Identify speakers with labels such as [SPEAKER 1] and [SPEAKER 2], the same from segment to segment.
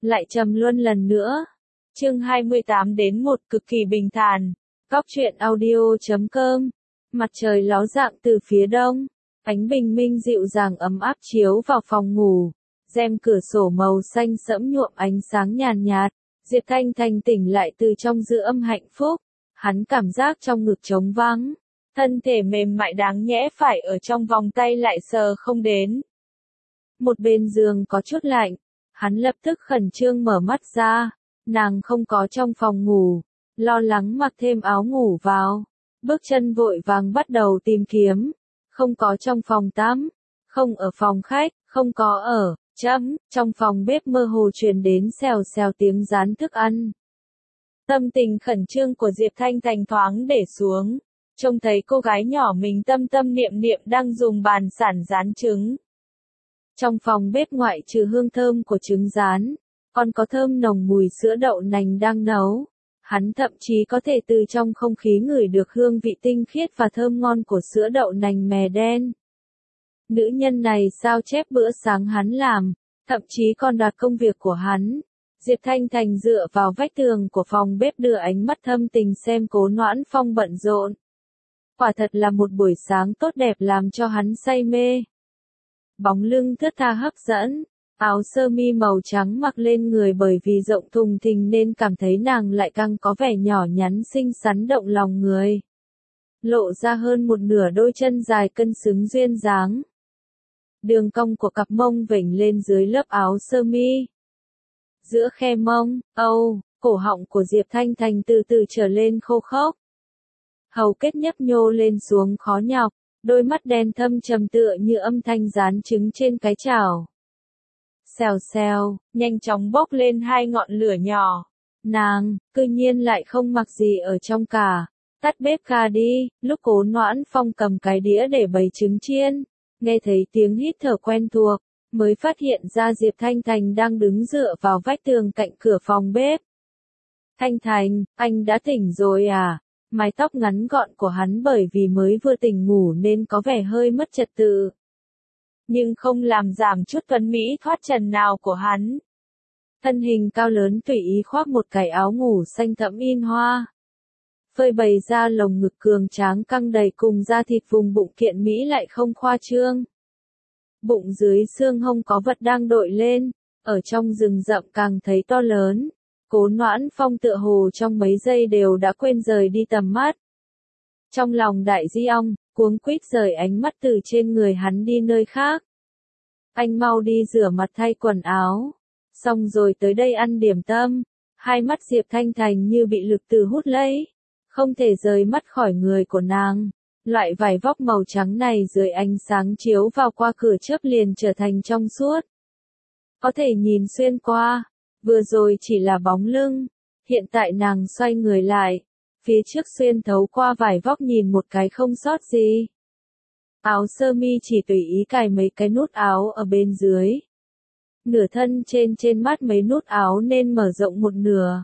[SPEAKER 1] lại trầm luân lần nữa. Chương 28 đến 1 cực kỳ bình thản. Góc truyện audio.com. Mặt trời ló dạng từ phía đông, ánh bình minh dịu dàng ấm áp chiếu vào phòng ngủ. Rèm cửa sổ màu xanh sẫm nhuộm ánh sáng nhàn nhạt. Diệp Thanh Thành tỉnh lại từ trong dư âm hạnh phúc. Hắn cảm giác trong ngực trống vắng. Thân thể mềm mại đáng nhẽ phải ở trong vòng tay lại sờ không đến. Một bên giường có chút lạnh. Hắn lập tức khẩn trương mở mắt ra. Nàng không có trong phòng ngủ. Lo lắng mặc thêm áo ngủ vào. Bước chân vội vàng bắt đầu tìm kiếm. Không có trong phòng tắm. Không ở phòng khách. Không có ở. Trong phòng bếp mơ hồ truyền đến xèo xèo tiếng rán thức ăn. Tâm tình khẩn trương của Diệp Thanh Thành thoáng để xuống. Trông thấy cô gái nhỏ mình tâm tâm niệm niệm đang dùng bàn sản rán trứng. Trong phòng bếp ngoại trừ hương thơm của trứng rán, còn có thơm nồng mùi sữa đậu nành đang nấu. Hắn thậm chí có thể từ trong không khí ngửi được hương vị tinh khiết và thơm ngon của sữa đậu nành mè đen. Nữ nhân này sao chép bữa sáng hắn làm, thậm chí còn đoạt công việc của hắn. Diệp Thanh Thành dựa vào vách tường của phòng bếp đưa ánh mắt thâm tình xem Cố Noãn Phong bận rộn. Quả thật là một buổi sáng tốt đẹp làm cho hắn say mê. Bóng lưng thướt tha hấp dẫn, áo sơ mi màu trắng mặc lên người bởi vì rộng thùng thình nên cảm thấy nàng lại càng có vẻ nhỏ nhắn xinh xắn động lòng người. Lộ ra hơn một nửa đôi chân dài cân xứng duyên dáng. Đường cong của cặp mông vểnh lên dưới lớp áo sơ mi. Giữa khe mông, cổ họng của Diệp Thanh Thành từ từ trở lên khô khốc. Hầu kết nhấp nhô lên xuống khó nhọc, đôi mắt đen thâm trầm tựa như âm thanh rán trứng trên cái chảo. Xèo xèo, nhanh chóng bốc lên hai ngọn lửa nhỏ. Nàng, cư nhiên lại không mặc gì ở trong cả. Tắt bếp ga đi. Lúc Cố Noãn Phong cầm cái đĩa để bày trứng chiên, nghe thấy tiếng hít thở quen thuộc, mới phát hiện ra Diệp Thanh Thành đang đứng dựa vào vách tường cạnh cửa phòng bếp. Thanh Thành, anh đã tỉnh rồi à? Mái tóc ngắn gọn của hắn bởi vì mới vừa tỉnh ngủ nên có vẻ hơi mất trật tự. Nhưng không làm giảm chút tuấn mỹ thoát trần nào của hắn. Thân hình cao lớn tùy ý khoác một cái áo ngủ xanh thẫm in hoa. Phơi bày ra lồng ngực cường tráng căng đầy cùng da thịt vùng bụng kiện mỹ lại không khoa trương. Bụng dưới xương hông có vật đang đội lên, ở trong rừng rậm càng thấy to lớn. Cố Noãn Phong tựa hồ trong mấy giây đều đã quên rời đi tầm mắt. Trong lòng đại di ong, cuống quýt rời ánh mắt từ trên người hắn đi nơi khác. Anh mau đi rửa mặt thay quần áo. Xong rồi tới đây ăn điểm tâm. Hai mắt Diệp Thanh Thành như bị lực từ hút lấy. Không thể rời mắt khỏi người của nàng. Loại vải vóc màu trắng này dưới ánh sáng chiếu vào qua cửa chớp liền trở thành trong suốt. Có thể nhìn xuyên qua. Vừa rồi chỉ là bóng lưng. Hiện tại nàng xoay người lại. Phía trước xuyên thấu qua vải vóc nhìn một cái không sót gì. Áo sơ mi chỉ tùy ý cài mấy cái nút áo ở bên dưới. Nửa thân trên mắt mấy nút áo nên mở rộng một nửa.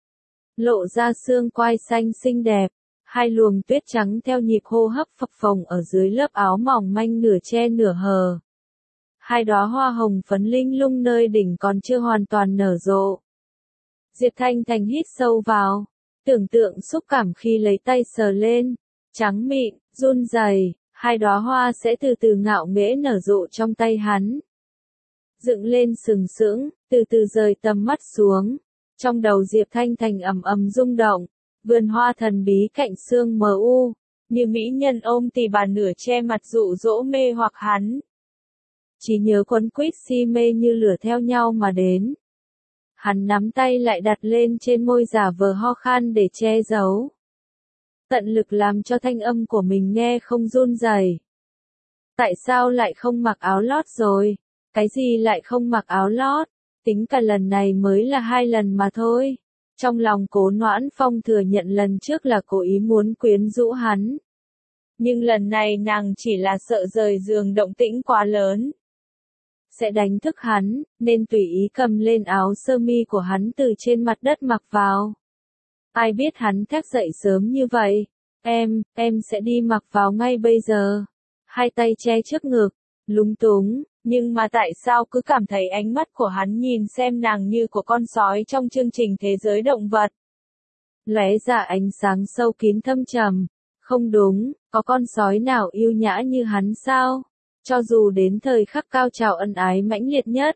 [SPEAKER 1] Lộ ra xương quai xanh xinh đẹp. Hai luồng tuyết trắng theo nhịp hô hấp phập phồng ở dưới lớp áo mỏng manh nửa che nửa hờ. Hai đóa hoa hồng phấn linh lung nơi đỉnh còn chưa hoàn toàn nở rộ. Diệp Thanh Thành hít sâu vào. Tưởng tượng xúc cảm khi lấy tay sờ lên. Trắng mịn, run rẩy, hai đóa hoa sẽ từ từ ngạo nghễ nở rộ trong tay hắn. Dựng lên sừng sững, từ từ rời tầm mắt xuống. Trong đầu Diệp Thanh Thành ầm ầm rung động. Vườn hoa thần bí cạnh sương mờ u, như mỹ nhân ôm tì bà nửa che mặt dụ dỗ mê hoặc hắn. Chỉ nhớ quấn quýt si mê như lửa theo nhau mà đến. Hắn nắm tay lại đặt lên trên môi giả vờ ho khan để che giấu. Tận lực làm cho thanh âm của mình nghe không run rẩy. Tại sao lại không mặc áo lót rồi? Cái gì lại không mặc áo lót? Tính cả lần này mới là 2 lần mà thôi. Trong lòng Cố Noãn Phong thừa nhận lần trước là cố ý muốn quyến rũ hắn. Nhưng lần này nàng chỉ là sợ rời giường động tĩnh quá lớn. Sẽ đánh thức hắn, nên tùy ý cầm lên áo sơ mi của hắn từ trên mặt đất mặc vào. Ai biết hắn thức dậy sớm như vậy. Em sẽ đi mặc vào ngay bây giờ. Hai tay che trước ngực, lúng túng, Nhưng mà tại sao cứ cảm thấy ánh mắt của hắn nhìn xem nàng như của con sói trong chương trình thế giới động vật? Lóe ra ánh sáng sâu kín thâm trầm. Không đúng, có con sói nào yêu nhã như hắn sao? Cho dù đến thời khắc cao trào ân ái mãnh liệt nhất,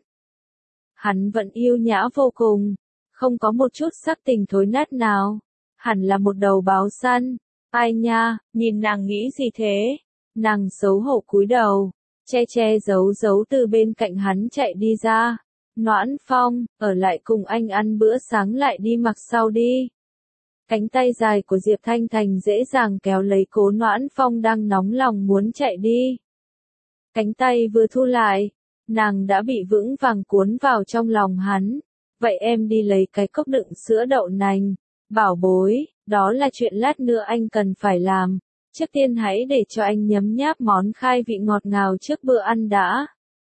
[SPEAKER 1] hắn vẫn yêu nhã vô cùng, không có một chút sắc tình thối nát nào. Hẳn là một đầu báo săn. Ai nha, nhìn nàng nghĩ gì thế? Nàng xấu hổ cúi đầu, che giấu từ bên cạnh hắn chạy đi ra. Noãn Phong, ở lại cùng anh ăn bữa sáng lại đi mặc sau đi. Cánh tay dài của Diệp Thanh Thành dễ dàng kéo lấy cố Noãn Phong đang nóng lòng muốn chạy đi. Cánh tay vừa thu lại, nàng đã bị vững vàng cuốn vào trong lòng hắn. Vậy em đi lấy cái cốc đựng sữa đậu nành. Bảo bối, đó là chuyện lát nữa anh cần phải làm. Trước tiên hãy để cho anh nhấm nháp món khai vị ngọt ngào trước bữa ăn đã.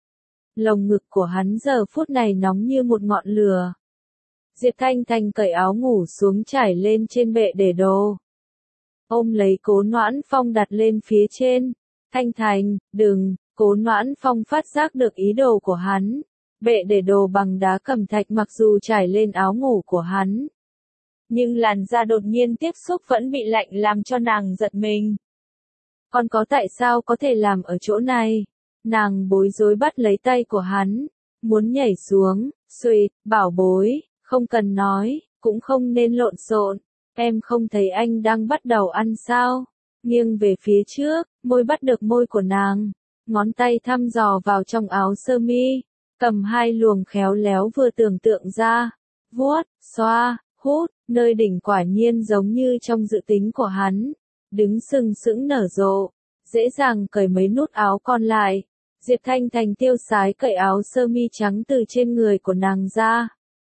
[SPEAKER 1] Lồng ngực của hắn giờ phút này nóng như một ngọn lửa. Diệp Thanh Thành cởi áo ngủ xuống trải lên trên bệ để đồ. Ôm lấy cố Noãn Phong đặt lên phía trên. Thanh Thành, đừng, cố Noãn Phong phát giác được ý đồ của hắn. Bệ để đồ bằng đá cẩm thạch mặc dù trải lên áo ngủ của hắn. Nhưng làn da đột nhiên tiếp xúc vẫn bị lạnh làm cho nàng giật mình. Còn có tại sao có thể làm ở chỗ này? Nàng bối rối bắt lấy tay của hắn, muốn nhảy xuống, xuỵt, bảo bối, không cần nói, cũng không nên lộn xộn, em không thấy anh đang bắt đầu ăn sao? Nghiêng về phía trước, môi bắt được môi của nàng, ngón tay thăm dò vào trong áo sơ mi, cầm hai luồng khéo léo vừa tưởng tượng ra, vuốt, xoa, hút, nơi đỉnh quả nhiên giống như trong dự tính của hắn, đứng sừng sững nở rộ, dễ dàng cởi mấy nút áo còn lại. Diệp Thanh Thành tiêu sái cởi áo sơ mi trắng từ trên người của nàng ra.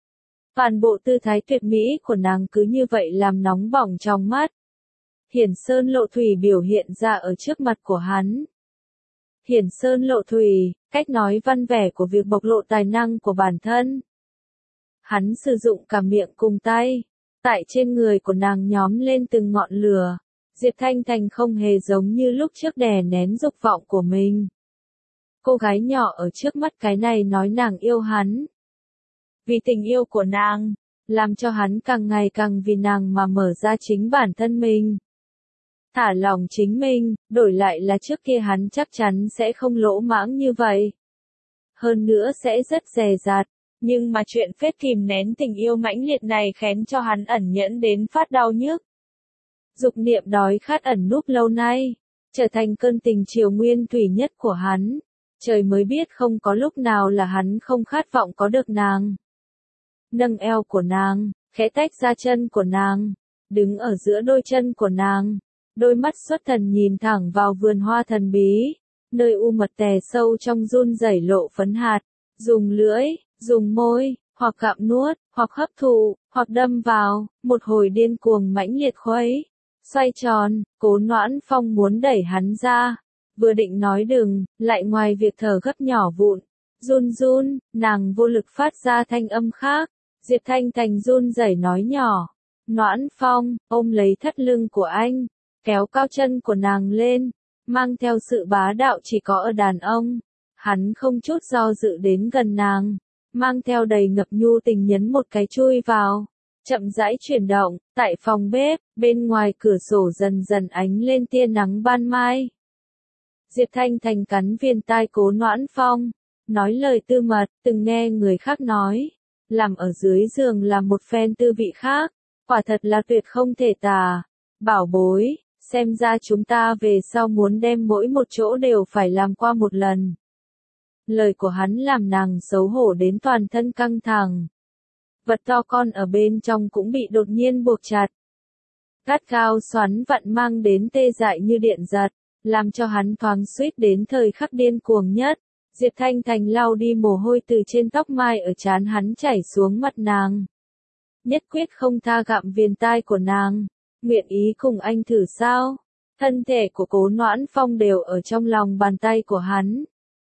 [SPEAKER 1] Toàn bộ tư thái tuyệt mỹ của nàng cứ như vậy làm nóng bỏng trong mắt. Hiển sơn lộ thủy biểu hiện ra ở trước mặt của hắn. Hiển sơn lộ thủy, cách nói văn vẻ của việc bộc lộ tài năng của bản thân. Hắn sử dụng cả miệng cùng tay, tại trên người của nàng nhóm lên từng ngọn lửa. Diệp Thanh Thành không hề giống như lúc trước đè nén dục vọng của mình. Cô gái nhỏ ở trước mắt cái này nói nàng yêu hắn. Vì tình yêu của nàng, làm cho hắn càng ngày càng vì nàng mà mở ra chính bản thân mình. Thả lòng chính mình, đổi lại là trước kia hắn chắc chắn sẽ không lỗ mãng như vậy. Hơn nữa sẽ rất dè dặt, nhưng mà chuyện phết kìm nén tình yêu mãnh liệt này khiến cho hắn ẩn nhẫn đến phát đau nhức. Dục niệm đói khát ẩn núp lâu nay, trở thành cơn tình triều nguyên thủy nhất của hắn. Trời mới biết không có lúc nào là hắn không khát vọng có được nàng. Nâng eo của nàng, khẽ tách ra chân của nàng, đứng ở giữa đôi chân của nàng, đôi mắt xuất thần nhìn thẳng vào vườn hoa thần bí, nơi u mật tè sâu trong run rẩy lộ phấn hạt, dùng lưỡi, dùng môi, hoặc gặm nuốt, hoặc hấp thụ, hoặc đâm vào, một hồi điên cuồng mãnh liệt khuấy, xoay tròn, cố Noãn Phong muốn đẩy hắn ra. Vừa định nói đừng, lại ngoài việc thở gấp nhỏ vụn, run, nàng vô lực phát ra thanh âm khác. Diệp Thanh Thành run rẩy nói nhỏ, Noãn Phong, ôm lấy thắt lưng của anh, kéo cao chân của nàng lên, mang theo sự bá đạo chỉ có ở đàn ông. Hắn không chút do dự đến gần nàng, mang theo đầy ngập nhu tình nhấn một cái chui vào, chậm rãi chuyển động, tại phòng bếp, bên ngoài cửa sổ dần dần ánh lên tia nắng ban mai. Diệp Thanh Thành cắn viên tai cố Noãn Phong, nói lời tư mật, từng nghe người khác nói, làm ở dưới giường là một phen tư vị khác, quả thật là tuyệt không thể tả. Bảo bối, xem ra chúng ta về sau muốn đem mỗi một chỗ đều phải làm qua một lần. Lời của hắn làm nàng xấu hổ đến toàn thân căng thẳng. Vật to con ở bên trong cũng bị đột nhiên buộc chặt. Gắt gao xoắn vặn mang đến tê dại như điện giật, làm cho hắn thoáng suýt đến thời khắc điên cuồng nhất. Diệp Thanh Thành lau đi mồ hôi từ trên tóc mai ở trán hắn chảy xuống mặt nàng. Nhất quyết không tha gặm viền tai của nàng. Nguyện ý cùng anh thử sao? Thân thể của cố Noãn Phong đều ở trong lòng bàn tay của hắn.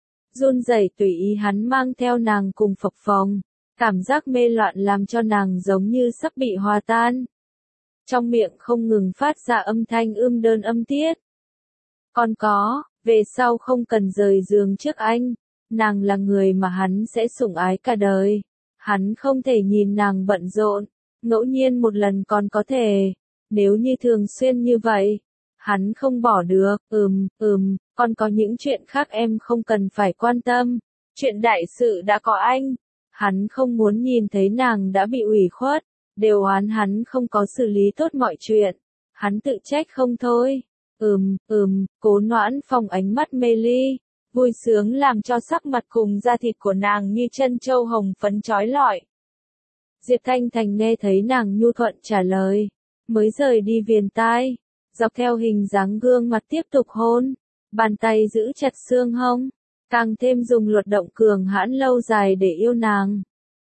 [SPEAKER 1] Run rẩy tùy ý hắn mang theo nàng cùng phập phồng. Cảm giác mê loạn làm cho nàng giống như sắp bị hòa tan. Trong miệng không ngừng phát ra âm thanh đơn âm tiết. Còn có, về sau không cần rời giường trước anh. Nàng là người mà hắn sẽ sủng ái cả đời. Hắn không thể nhìn nàng bận rộn, ngẫu nhiên một lần còn có thể. Nếu như thường xuyên như vậy, hắn không bỏ được. Còn có những chuyện khác em không cần phải quan tâm. Chuyện đại sự đã có anh. Hắn không muốn nhìn thấy nàng đã bị ủy khuất, đều oán hắn không có xử lý tốt mọi chuyện. Hắn tự trách không thôi. Cố Noãn Phong ánh mắt mê ly, vui sướng làm cho sắc mặt cùng da thịt của nàng như chân châu hồng phấn chói lọi. Diệp Thanh Thành nghe thấy nàng nhu thuận trả lời, mới rời đi viền tai, dọc theo hình dáng gương mặt tiếp tục hôn, bàn tay giữ chặt xương hông, càng thêm dùng luật động cường hãn lâu dài để yêu nàng.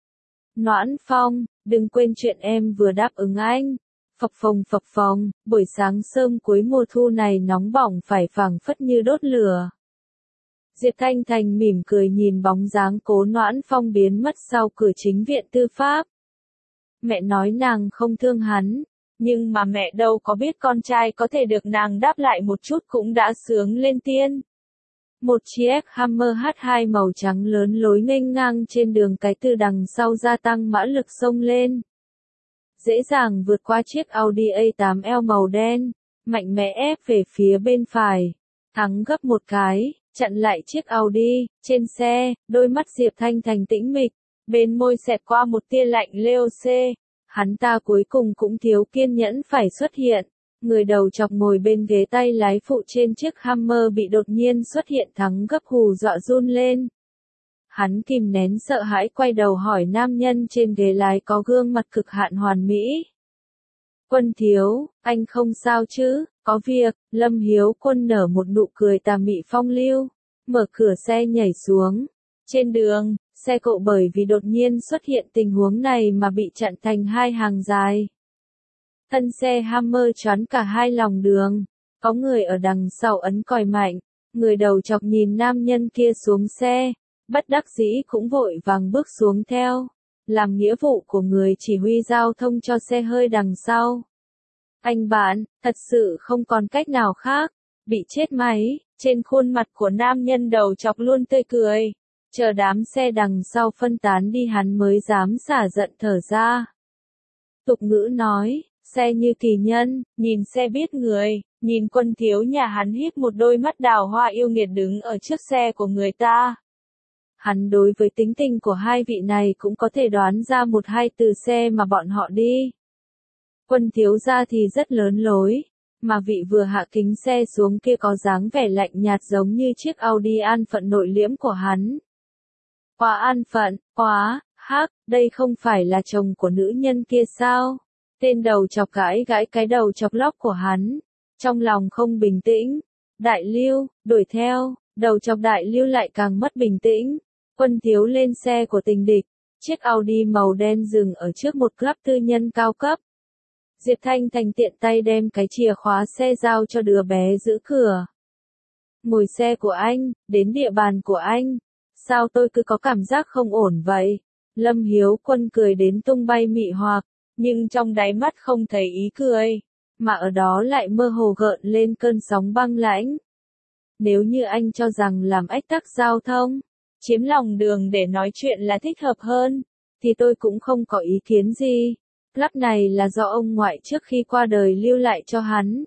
[SPEAKER 1] Noãn Phong, đừng quên chuyện em vừa đáp ứng anh. Phập phồng, buổi sáng sớm cuối mùa thu này nóng bỏng phải phảng phất như đốt lửa. Diệp Thanh Thành mỉm cười nhìn bóng dáng Cố Noãn Phong biến mất sau cửa chính viện tư pháp. Mẹ nói nàng không thương hắn, nhưng mà mẹ đâu có biết con trai có thể được nàng đáp lại một chút cũng đã sướng lên tiên. Một chiếc Hammer H2 màu trắng lớn lối nghênh ngang trên đường cái từ đằng sau gia tăng mã lực xông lên. Dễ dàng vượt qua chiếc Audi A8L màu đen, mạnh mẽ ép về phía bên phải, thắng gấp một cái, chặn lại chiếc Audi. Trên xe, đôi mắt Diệp Thanh Thành tĩnh mịch, bên môi xẹt qua một tia lạnh lẽo. Hắn ta cuối cùng cũng thiếu kiên nhẫn phải xuất hiện. Người đầu chọc ngồi bên ghế tay lái phụ trên chiếc Hammer bị đột nhiên xuất hiện thắng gấp hù dọa run lên. Hắn kìm nén sợ hãi quay đầu hỏi nam nhân trên ghế lái có gương mặt cực hạn hoàn mỹ. Quân thiếu, anh không sao chứ, có việc. Lâm Hiếu Quân nở một nụ cười tà mị phong lưu, mở cửa xe nhảy xuống. Trên đường, xe cộ bởi vì đột nhiên xuất hiện tình huống này mà bị chặn thành hai hàng dài. Thân xe Hammer choán cả hai lòng đường, có người ở đằng sau ấn còi mạnh, người đầu chọc nhìn nam nhân kia xuống xe, bất đắc dĩ cũng vội vàng bước xuống theo, làm nghĩa vụ của người chỉ huy giao thông cho xe hơi đằng sau. Anh bạn, thật sự không còn cách nào khác, bị chết máy. Trên khuôn mặt của nam nhân đầu chọc luôn tươi cười, chờ đám xe đằng sau phân tán đi hắn mới dám xả giận thở ra. Tục ngữ nói, xe như kỳ nhân, nhìn xe biết người. Nhìn Quân thiếu nhà hắn híp một đôi mắt đào hoa yêu nghiệt đứng ở trước xe của người ta. Hắn đối với tính tình của hai vị này cũng có thể đoán ra một hai từ xe mà bọn họ đi. Quân thiếu gia thì rất lớn lối, mà vị vừa hạ kính xe xuống kia có dáng vẻ lạnh nhạt giống như chiếc Audi an phận nội liễm của hắn. Quá an phận, quá, đây không phải là chồng của nữ nhân kia sao? Tên đầu chọc gãi cái đầu chọc lóc của hắn, trong lòng không bình tĩnh. Đại Lưu, đuổi theo, đầu chọc Đại Lưu lại càng mất bình tĩnh. Quân thiếu lên xe của tình địch, chiếc Audi màu đen dừng ở trước một club tư nhân cao cấp. Diệp Thanh Thành tiện tay đem cái chìa khóa xe giao cho đứa bé giữ cửa. Ngồi xe của anh, đến địa bàn của anh. Sao tôi cứ có cảm giác không ổn vậy? Lâm Hiếu Quân cười đến tung bay mị hoặc, nhưng trong đáy mắt không thấy ý cười, mà ở đó lại mơ hồ gợn lên cơn sóng băng lãnh. Nếu như anh cho rằng làm ách tắc giao thông, chiếm lòng đường để nói chuyện là thích hợp hơn, thì tôi cũng không có ý kiến gì. Club này là do ông ngoại trước khi qua đời lưu lại cho hắn.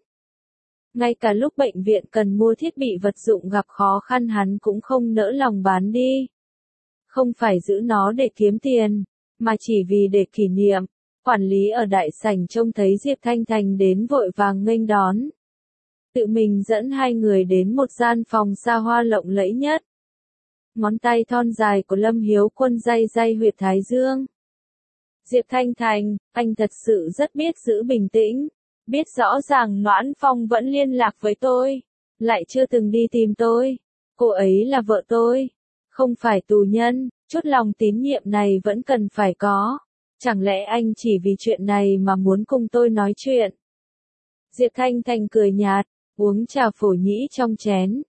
[SPEAKER 1] Ngay cả lúc bệnh viện cần mua thiết bị vật dụng gặp khó khăn hắn cũng không nỡ lòng bán đi. Không phải giữ nó để kiếm tiền, mà chỉ vì để kỷ niệm. Quản lý ở đại sảnh trông thấy Diệp Thanh Thành đến vội vàng nghênh đón. Tự mình dẫn hai người đến một gian phòng xa hoa lộng lẫy nhất. Ngón tay thon dài của Lâm Hiếu Quân day huyệt thái dương. Diệp Thanh Thành, anh thật sự rất biết giữ bình tĩnh. Biết rõ ràng Noãn Phong vẫn liên lạc với tôi, lại chưa từng đi tìm tôi. Cô ấy là vợ tôi, không phải tù nhân, chút lòng tín nhiệm này vẫn cần phải có. Chẳng lẽ anh chỉ vì chuyện này mà muốn cùng tôi nói chuyện? Diệp Thanh Thành cười nhạt, uống trà phổ nhĩ trong chén.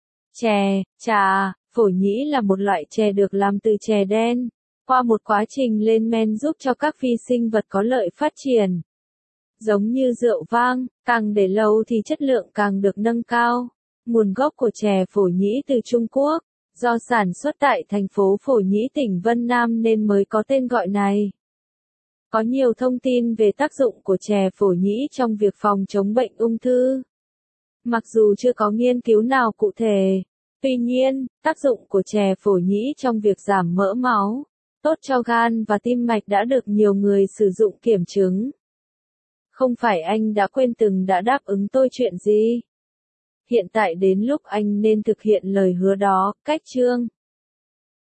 [SPEAKER 1] Trà, phổ nhĩ là một loại chè được làm từ chè đen, qua một quá trình lên men giúp cho các vi sinh vật có lợi phát triển. Giống như rượu vang, càng để lâu thì chất lượng càng được nâng cao. Nguồn gốc của chè phổ nhĩ từ Trung Quốc, Do sản xuất tại thành phố Phổ Nhĩ tỉnh Vân Nam nên mới có tên gọi này. Có nhiều thông tin về tác dụng của chè phổ nhĩ trong việc phòng chống bệnh ung thư. Mặc dù chưa có nghiên cứu nào cụ thể, tuy nhiên, tác dụng của chè phổ nhĩ trong việc giảm mỡ máu, tốt cho gan và tim mạch đã được nhiều người sử dụng kiểm chứng. Không phải anh đã quên từng đã đáp ứng tôi chuyện gì? Hiện tại đến lúc anh nên thực hiện lời hứa đó, cách chương.